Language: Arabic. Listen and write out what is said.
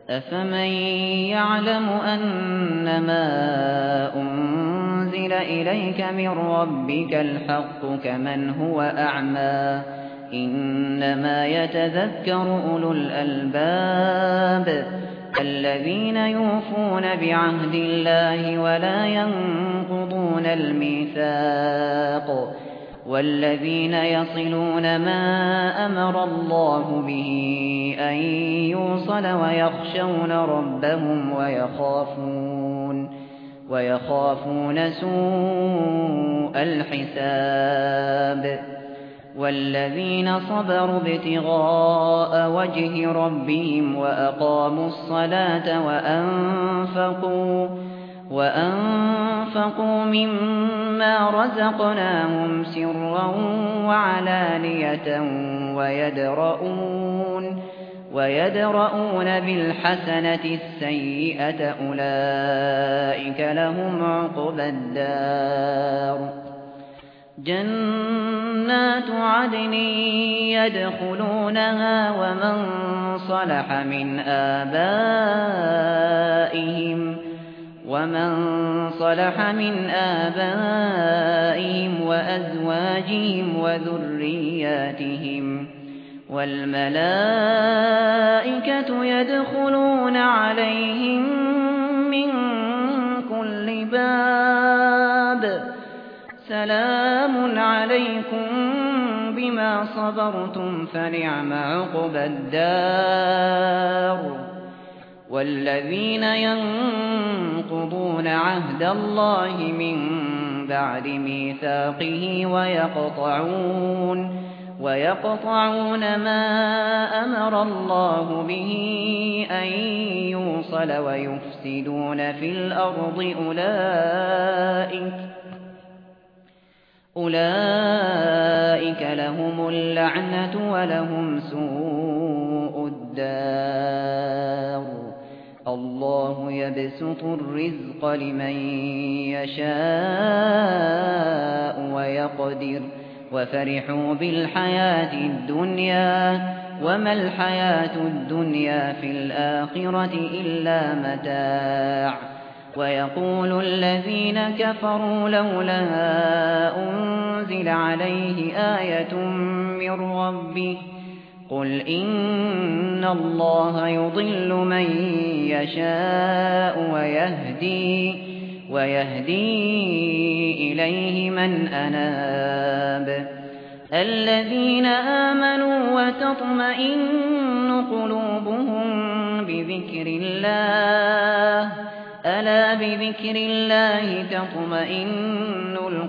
أفمن يعلم أنما أنزل إليك من ربك الحق كمن هو أعمى إنما يتذكر أولو الألباب الذين يوفون بعهد الله ولا ينقضون الميثاق والذين يصلون ما أمر الله به أن يوصل ويخشون ربهم ويخافون سوء الحساب والذين صبروا ابتغاء وجه ربهم وأقاموا الصلاة وأنفقوا مما رزقناهم سرا وعلانية ويدرؤون بالحسنة السيئة أولئك لهم عقبى الدار جنات عدن يدخلونها ومن صلح من آبائهم وأزواجهم وذرياتهم والملائكة يدخلون عليهم من كل باب سلام عليكم بما صبرتم فنعم عقبى الدار والذين ينقضون عهد الله من بعد ميثاقه ويقطعون ما أمر الله به أن يوصل ويفسدون في الأرض أولئك لهم اللعنة ولهم سوء الدار الله يبسط الرزق لمن يشاء ويقدر وفرحوا بالحياة الدنيا وما الحياة الدنيا في الآخرة إلا متاع ويقول الذين كفروا لولا أنزل عليه آية من ربه قل إن الله يضل من يشاء ويهدي إليه من أناب الذين آمنوا وتطمئن قلوبهم بذكر الله ألا بذكر الله تطمئن